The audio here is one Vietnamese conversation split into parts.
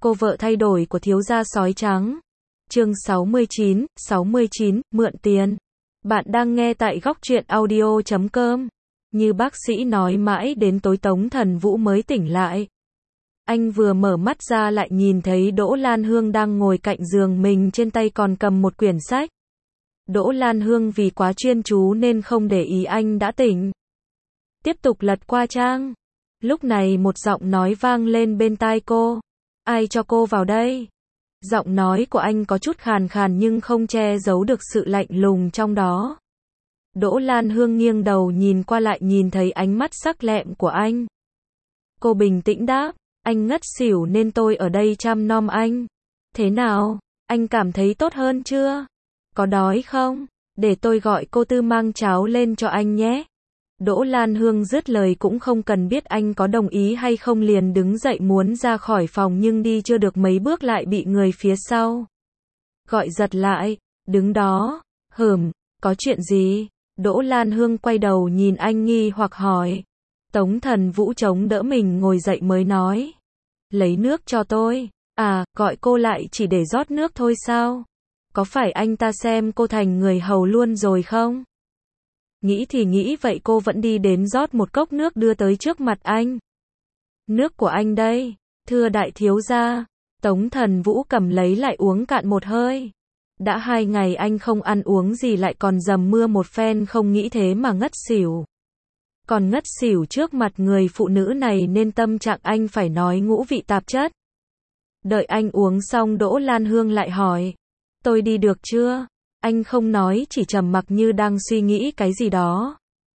Cô vợ thay đổi của thiếu gia sói trắng. Chương 69, mượn tiền. Bạn đang nghe tại góc truyện audio.com. Như bác sĩ nói mãi đến tối Tống Thần Vũ mới tỉnh lại. Anh vừa mở mắt ra lại nhìn thấy Đỗ Lan Hương đang ngồi cạnh giường mình, trên tay còn cầm một quyển sách. Đỗ Lan Hương vì quá chuyên chú nên không để ý anh đã tỉnh. Tiếp tục lật qua trang. Lúc này một giọng nói vang lên bên tai cô. Ai cho cô vào đây? Giọng nói của anh có chút khàn khàn nhưng không che giấu được sự lạnh lùng trong đó. Đỗ Lan Hương nghiêng đầu nhìn qua lại nhìn thấy ánh mắt sắc lẹm của anh. Cô bình tĩnh đáp, anh ngất xỉu nên tôi ở đây chăm nom anh. Thế nào, anh cảm thấy tốt hơn chưa? Có đói không? Để tôi gọi cô Tư mang cháo lên cho anh nhé. Đỗ Lan Hương dứt lời cũng không cần biết anh có đồng ý hay không, liền đứng dậy muốn ra khỏi phòng nhưng đi chưa được mấy bước lại bị người phía sau gọi giật lại. Đứng đó, có chuyện gì? Đỗ Lan Hương quay đầu nhìn anh nghi hoặc hỏi. Tống Thần Vũ chống đỡ mình ngồi dậy mới nói. Lấy nước cho tôi. À, gọi cô lại chỉ để rót nước thôi sao? Có phải anh ta xem cô thành người hầu luôn rồi không? Nghĩ thì nghĩ vậy, cô vẫn đi đến rót một cốc nước đưa tới trước mặt anh. Nước của anh đây, thưa đại thiếu gia. Tống Thần Vũ cầm lấy lại uống cạn một hơi. Đã 2 ngày anh không ăn uống gì lại còn dầm mưa một phen, không nghĩ thế mà ngất xỉu. Còn ngất xỉu trước mặt người phụ nữ này nên tâm trạng anh phải nói ngũ vị tạp chất. Đợi anh uống xong Đỗ Lan Hương lại hỏi. Tôi đi được chưa? Anh không nói, chỉ trầm mặc như đang suy nghĩ cái gì đó.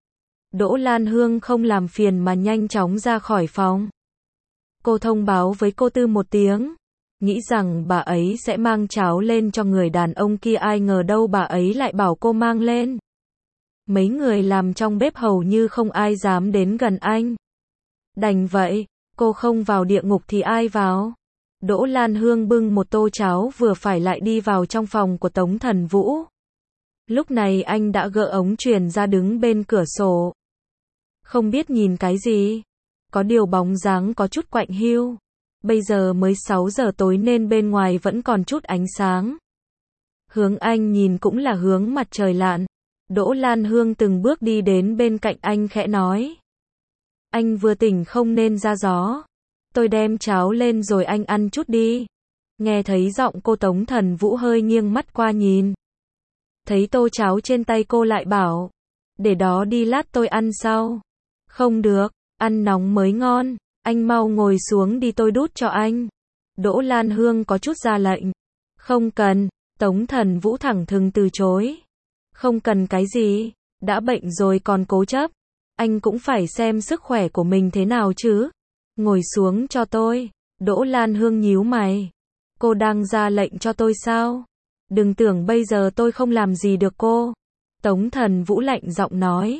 Đỗ Lan Hương không làm phiền mà nhanh chóng ra khỏi phòng. Cô thông báo với cô Tư một tiếng, nghĩ rằng bà ấy sẽ mang cháo lên cho người đàn ông kia, ai ngờ đâu bà ấy lại bảo cô mang lên. Mấy người làm trong bếp hầu như không ai dám đến gần anh. Đành vậy, cô không vào địa ngục thì ai vào? Đỗ Lan Hương bưng một tô cháo vừa phải lại đi vào trong phòng của Tống Thần Vũ. Lúc này anh đã gỡ ống truyền ra đứng bên cửa sổ. Không biết nhìn cái gì. Có điều bóng dáng có chút quạnh hiu. Bây giờ mới 6 giờ tối nên bên ngoài vẫn còn chút ánh sáng. Hướng anh nhìn cũng là hướng mặt trời lặn. Đỗ Lan Hương từng bước đi đến bên cạnh anh khẽ nói. Anh vừa tỉnh không nên ra gió. Tôi đem cháo lên rồi anh ăn chút đi. Nghe thấy giọng cô, Tống Thần Vũ hơi nghiêng mắt qua nhìn. Thấy tô cháo trên tay cô lại bảo. Để đó đi, lát tôi ăn sau. Không được, ăn nóng mới ngon. Anh mau ngồi xuống đi, tôi đút cho anh. Đỗ Lan Hương có chút ra lệnh. Không cần. Tống Thần Vũ thẳng thừng từ chối. Không cần cái gì. Đã bệnh rồi còn cố chấp. Anh cũng phải xem sức khỏe của mình thế nào chứ. Ngồi xuống cho tôi. Đỗ Lan Hương nhíu mày. Cô đang ra lệnh cho tôi sao? Đừng tưởng bây giờ tôi không làm gì được cô. Tống Thần Vũ lạnh giọng nói.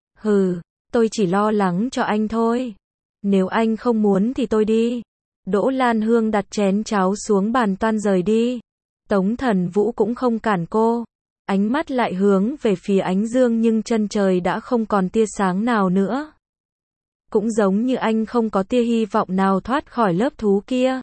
Tôi chỉ lo lắng cho anh thôi. Nếu anh không muốn thì tôi đi. Đỗ Lan Hương đặt chén cháo xuống bàn toan rời đi. Tống Thần Vũ cũng không cản cô. Ánh mắt lại hướng về phía ánh dương nhưng chân trời đã không còn tia sáng nào nữa. Cũng giống như anh không có tia hy vọng nào thoát khỏi lớp thú kia.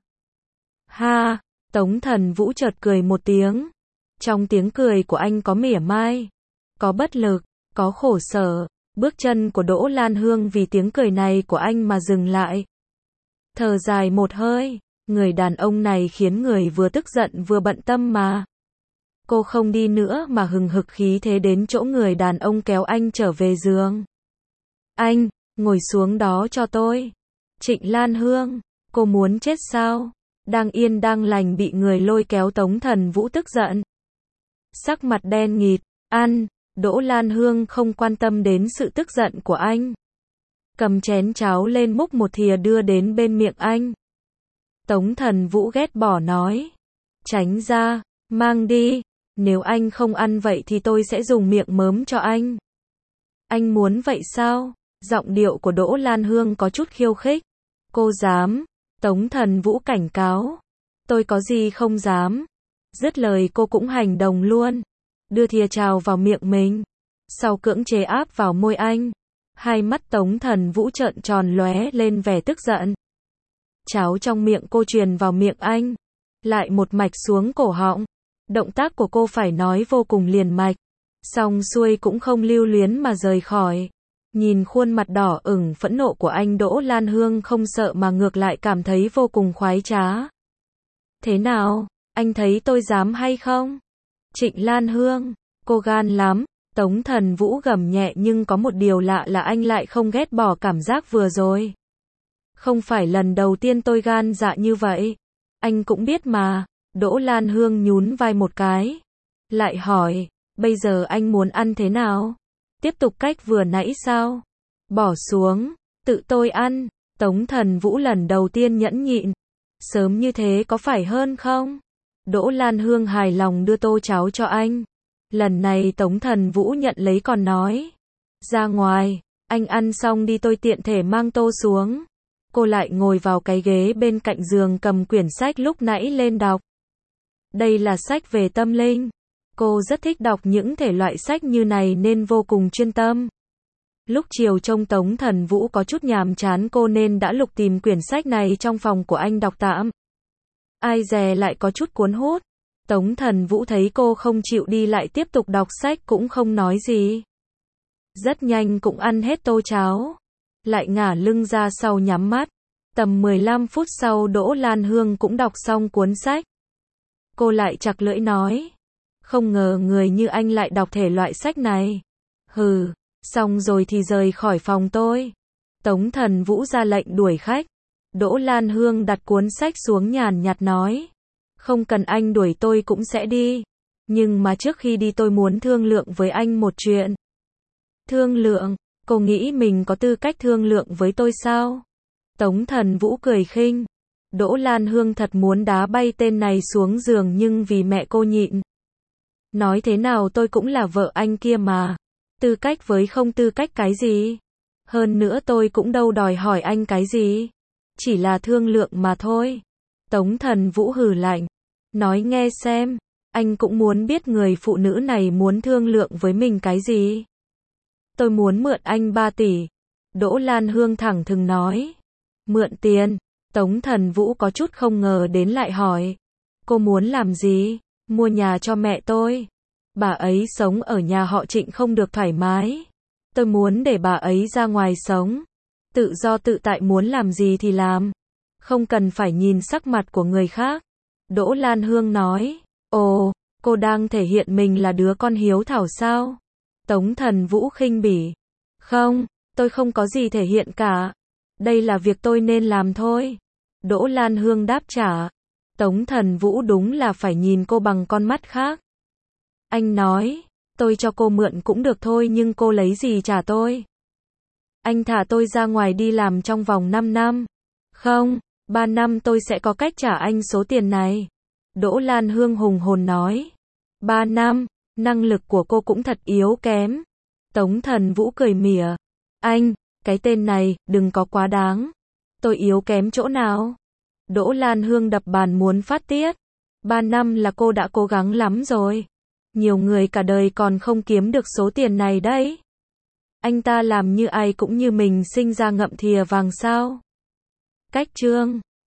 Ha, Tống Thần Vũ chợt cười một tiếng. Trong tiếng cười của anh có mỉa mai, có bất lực, có khổ sở. Bước chân của Đỗ Lan Hương vì tiếng cười này của anh mà dừng lại. Thở dài một hơi, người đàn ông này khiến người vừa tức giận vừa bận tâm mà. Cô không đi nữa mà hừng hực khí thế đến chỗ người đàn ông kéo anh trở về giường. Anh, ngồi xuống đó cho tôi. Trịnh Lan Hương, cô muốn chết sao? Đang yên đang lành bị người lôi kéo. Tống Thần Vũ tức giận. Sắc mặt đen nghịt, ăn. Đỗ Lan Hương không quan tâm đến sự tức giận của anh. Cầm chén cháo lên múc một thìa đưa đến bên miệng anh. Tống Thần Vũ ghét bỏ nói. Tránh ra, mang đi. Nếu anh không ăn vậy thì tôi sẽ dùng miệng mớm cho anh. Anh muốn vậy sao? Giọng điệu của Đỗ Lan Hương có chút khiêu khích. Cô dám? Tống Thần Vũ cảnh cáo. Tôi có gì không dám. Dứt lời cô cũng hành động luôn. Đưa thìa cháo vào miệng mình. Sau cưỡng chế áp vào môi anh. Hai mắt Tống Thần Vũ trợn tròn lóe lên vẻ tức giận. cháo trong miệng cô truyền vào miệng anh, lại một mạch xuống cổ họng. Động tác của cô phải nói vô cùng liền mạch, xong xuôi cũng không lưu luyến mà rời khỏi. Nhìn khuôn mặt đỏ ửng phẫn nộ của anh, Đỗ Lan Hương không sợ mà ngược lại cảm thấy vô cùng khoái trá. Thế nào, anh thấy tôi dám hay không? Trịnh Lan Hương, cô gan lắm. Tống Thần Vũ gầm nhẹ, nhưng có một điều lạ là anh lại không ghét bỏ cảm giác vừa rồi. Không phải lần đầu tiên tôi gan dạ như vậy. Anh cũng biết mà. Đỗ Lan Hương nhún vai một cái. Lại hỏi, bây giờ anh muốn ăn thế nào? Tiếp tục cách vừa nãy sao? Bỏ xuống, tự tôi ăn. Tống Thần Vũ lần đầu tiên nhẫn nhịn. Sớm như thế có phải hơn không? Đỗ Lan Hương hài lòng đưa tô cháo cho anh. Lần này Tống Thần Vũ nhận lấy còn nói. Ra ngoài, anh ăn xong đi, tôi tiện thể mang tô xuống. Cô lại ngồi vào cái ghế bên cạnh giường, cầm quyển sách lúc nãy lên đọc. Đây là sách về tâm linh. Cô rất thích đọc những thể loại sách như này nên vô cùng chuyên tâm. Lúc chiều trông Tống Thần Vũ có chút nhàm chán cô nên đã lục tìm quyển sách này trong phòng của anh đọc tạm. Ai dè lại có chút cuốn hút. Tống Thần Vũ thấy cô không chịu đi lại tiếp tục đọc sách cũng không nói gì. Rất nhanh cũng ăn hết tô cháo. Lại ngả lưng ra sau nhắm mắt. Tầm 15 phút sau Đỗ Lan Hương cũng đọc xong cuốn sách. Cô lại chặt lưỡi nói. Không ngờ người như anh lại đọc thể loại sách này. Hừ, xong rồi thì rời khỏi phòng tôi. Tống Thần Vũ ra lệnh đuổi khách. Đỗ Lan Hương đặt cuốn sách xuống nhàn nhạt nói. Không cần anh đuổi, tôi cũng sẽ đi. Nhưng mà trước khi đi tôi muốn thương lượng với anh một chuyện. Thương lượng? Cô nghĩ mình có tư cách thương lượng với tôi sao? Tống Thần Vũ cười khinh. Đỗ Lan Hương thật muốn đá bay tên này xuống giường nhưng vì mẹ cô nhịn. Nói thế nào tôi cũng là vợ anh kia mà. Tư cách với không tư cách cái gì? Hơn nữa tôi cũng đâu đòi hỏi anh cái gì. Chỉ là thương lượng mà thôi. Tống Thần Vũ hừ lạnh. Nói nghe xem. Anh cũng muốn biết người phụ nữ này muốn thương lượng với mình cái gì? Tôi muốn mượn anh 3 tỷ. Đỗ Lan Hương thẳng thừng nói. Mượn tiền? Tống Thần Vũ có chút không ngờ đến lại hỏi. Cô muốn làm gì? Mua nhà cho mẹ tôi. Bà ấy sống ở nhà họ Trịnh không được thoải mái. Tôi muốn để bà ấy ra ngoài sống. Tự do tự tại, muốn làm gì thì làm. Không cần phải nhìn sắc mặt của người khác. Đỗ Lan Hương nói. Ồ, cô đang thể hiện mình là đứa con hiếu thảo sao? Tống Thần Vũ khinh bỉ. Không, tôi không có gì thể hiện cả. Đây là việc tôi nên làm thôi. Đỗ Lan Hương đáp trả. Tống Thần Vũ đúng là phải nhìn cô bằng con mắt khác. Anh nói, tôi cho cô mượn cũng được thôi nhưng cô lấy gì trả tôi? Anh thả tôi ra ngoài đi làm trong vòng 5 năm. Không, 3 năm tôi sẽ có cách trả anh số tiền này. Đỗ Lan Hương hùng hồn nói. 3 năm, năng lực của cô cũng thật yếu kém. Tống Thần Vũ cười mỉa. Anh, cái tên này, đừng có quá đáng. Tôi yếu kém chỗ nào? Đỗ Lan Hương đập bàn muốn phát tiết. 3 năm là cô đã cố gắng lắm rồi. Nhiều người cả đời còn không kiếm được số tiền này đấy. Anh ta làm như ai cũng như mình sinh ra ngậm thìa vàng sao? Cách chương